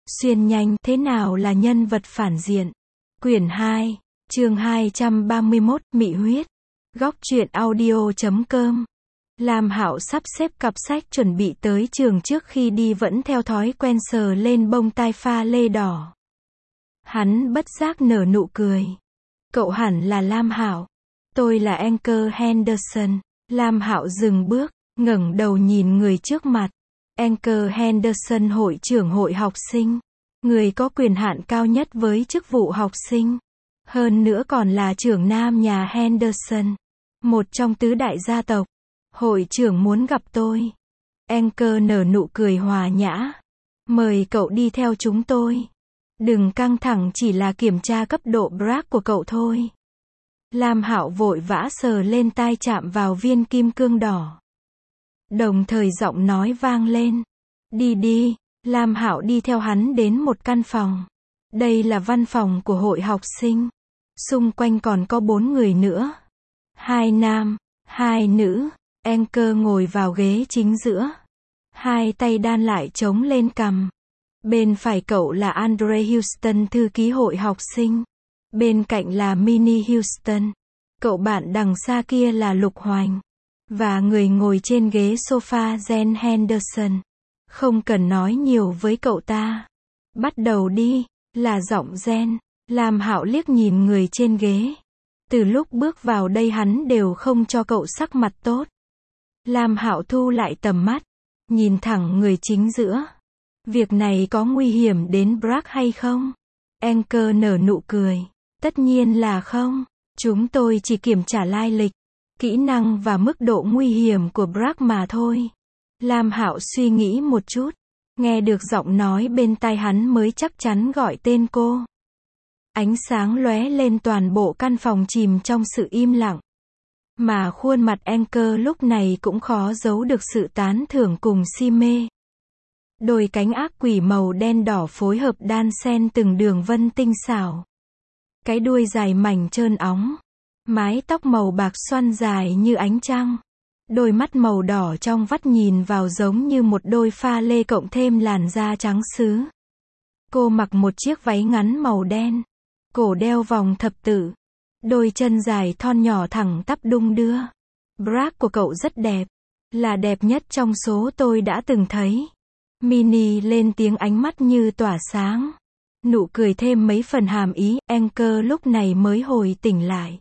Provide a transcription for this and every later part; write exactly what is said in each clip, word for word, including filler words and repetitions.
Xuyên nhanh, thế nào là nhân vật phản diện? Quyển hai, chương hai trăm ba mươi mốt, Mị huyết. Góc truyện audio chấm com. Lam Hạo sắp xếp cặp sách chuẩn bị tới trường trước khi đi vẫn theo thói quen sờ lên bông tai pha lê đỏ. Hắn bất giác nở nụ cười. Cậu hẳn là Lam Hạo. Tôi là Anker Henderson. Lam Hạo dừng bước, ngẩng đầu nhìn người trước mặt. Anker Henderson, hội trưởng hội học sinh. Người có quyền hạn cao nhất với chức vụ học sinh. Hơn nữa còn là trưởng nam nhà Henderson. Một trong tứ đại gia tộc. Hội trưởng muốn gặp tôi. Anker nở nụ cười hòa nhã. Mời cậu đi theo chúng tôi. Đừng căng thẳng, chỉ là kiểm tra cấp độ Bragg của cậu thôi. Lam Hạo vội vã sờ lên tai chạm vào viên kim cương đỏ. Đồng thời giọng nói vang lên. Đi đi. Lam Hạo đi theo hắn đến một căn phòng. Đây là văn phòng của hội học sinh. Xung quanh còn có bốn người nữa. Hai nam, hai nữ. Anker ngồi vào ghế chính giữa. Hai tay đan lại chống lên cằm. Bên phải cậu là Andre Houston, thư ký hội học sinh. Bên cạnh là Minnie Houston. Cậu bạn đằng xa kia là Lục Hoành. Và người ngồi trên ghế sofa Jen Henderson. Không cần nói nhiều với cậu ta. Bắt đầu đi, là giọng Jen. Lam Hạo liếc nhìn người trên ghế. Từ lúc bước vào đây hắn đều không cho cậu sắc mặt tốt. Lam Hạo thu lại tầm mắt, nhìn thẳng người chính giữa. Việc này có nguy hiểm đến Bragg hay không? Anker nở nụ cười. Tất nhiên là không. Chúng tôi chỉ kiểm tra lai lịch, kỹ năng và mức độ nguy hiểm của Bragg mà thôi. Lam Hạo suy nghĩ một chút. Nghe được giọng nói bên tai hắn mới chắc chắn gọi tên cô. Ánh sáng lóe lên, toàn bộ căn phòng chìm trong sự im lặng. Mà khuôn mặt Anker lúc này cũng khó giấu được sự tán thưởng cùng si mê. Đôi cánh ác quỷ màu đen đỏ phối hợp đan xen từng đường vân tinh xảo. Cái đuôi dài mảnh trơn óng. Mái tóc màu bạc xoăn dài như ánh trăng. Đôi mắt màu đỏ trong vắt nhìn vào giống như một đôi pha lê cộng thêm làn da trắng sứ. Cô mặc một chiếc váy ngắn màu đen. Cổ đeo vòng thập tự. Đôi chân dài thon nhỏ thẳng tắp đung đưa. Bragg của cậu rất đẹp. Là đẹp nhất trong số tôi đã từng thấy. Minnie lên tiếng, ánh mắt như tỏa sáng. Nụ cười thêm mấy phần hàm ý. Anker lúc này mới hồi tỉnh lại.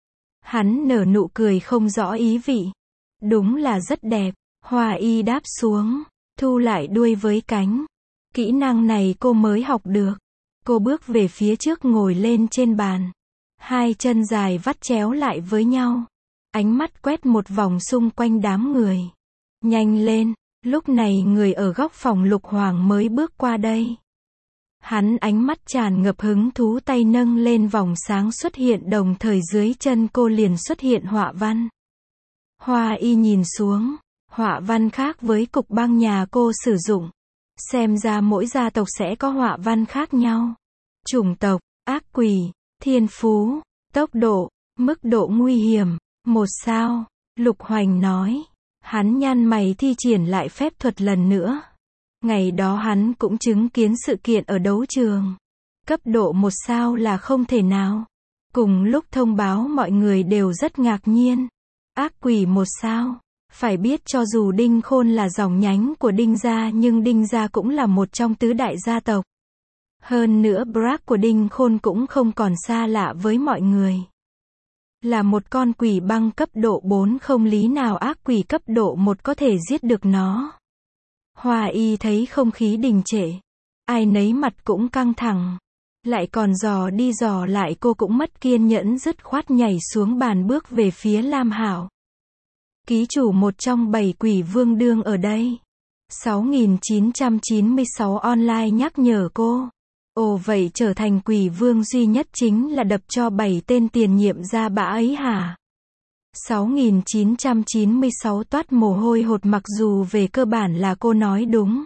Hắn nở nụ cười không rõ ý vị. Đúng là rất đẹp. Hoa y đáp xuống, thu lại đuôi với cánh. Kỹ năng này cô mới học được. Cô bước về phía trước, ngồi lên trên bàn. Hai chân dài vắt chéo lại với nhau. Ánh mắt quét một vòng xung quanh đám người. Nhanh lên. Lúc này người ở góc phòng Lục Hoàng mới bước qua đây. Hắn ánh mắt tràn ngập hứng thú, tay nâng lên vòng sáng xuất hiện, đồng thời dưới chân cô liền xuất hiện họa văn. Hoa y nhìn xuống. Họa văn khác với cục băng nhà cô sử dụng. Xem ra mỗi gia tộc sẽ có họa văn khác nhau. Chủng tộc, ác quỷ, thiên phú, tốc độ, mức độ nguy hiểm, một sao. Lục Hoành nói. Hắn nhăn mày thi triển lại phép thuật lần nữa. Ngày đó hắn cũng chứng kiến sự kiện ở đấu trường. Cấp độ một sao là không thể nào. Cùng lúc thông báo mọi người đều rất ngạc nhiên. Ác quỷ một sao. Phải biết cho dù Đinh Khôn là dòng nhánh của Đinh gia nhưng Đinh gia cũng là một trong tứ đại gia tộc. Hơn nữa Bragg của Đinh Khôn cũng không còn xa lạ với mọi người. Là một con quỷ băng cấp độ bốn, không lý nào ác quỷ cấp độ một có thể giết được nó. Hoa y thấy không khí đình trệ. Ai nấy mặt cũng căng thẳng. Lại còn dò đi dò lại, cô cũng mất kiên nhẫn, dứt khoát nhảy xuống bàn bước về phía Lam Hạo. Ký chủ một trong bảy quỷ vương đương ở đây. sáu nghìn chín trăm chín mươi sáu online nhắc nhở cô. Ồ, vậy trở thành quỷ vương duy nhất chính là đập cho bảy tên tiền nhiệm ra bã ấy hả? sáu nghìn chín trăm chín mươi sáu toát mồ hôi hột, mặc dù về cơ bản là cô nói đúng.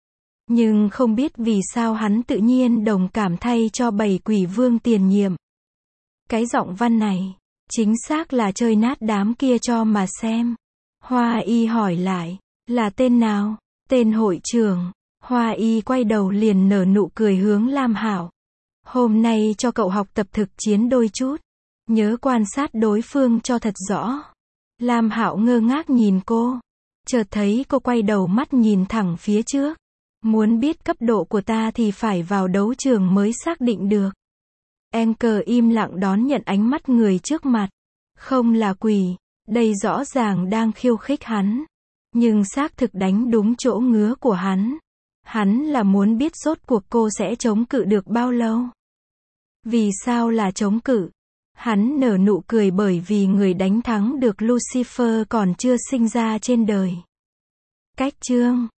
Nhưng không biết vì sao hắn tự nhiên đồng cảm thay cho bảy quỷ vương tiền nhiệm. Cái giọng văn này, chính xác là chơi nát đám kia cho mà xem. Hoa y hỏi lại, là tên nào? Tên hội trưởng. Hoa y quay đầu liền nở nụ cười hướng Lam Hạo. Hôm nay cho cậu học tập thực chiến đôi chút. Nhớ quan sát đối phương cho thật rõ. Lam Hạo ngơ ngác nhìn cô. Chợt thấy cô quay đầu mắt nhìn thẳng phía trước. Muốn biết cấp độ của ta thì phải vào đấu trường mới xác định được. Anchor im lặng đón nhận ánh mắt người trước mặt. Không là quỷ, đây rõ ràng đang khiêu khích hắn. Nhưng xác thực đánh đúng chỗ ngứa của hắn. Hắn là muốn biết rốt cuộc cô sẽ chống cự được bao lâu. Vì sao là chống cự? Hắn nở nụ cười bởi vì người đánh thắng được Lucifer còn chưa sinh ra trên đời. Cách chương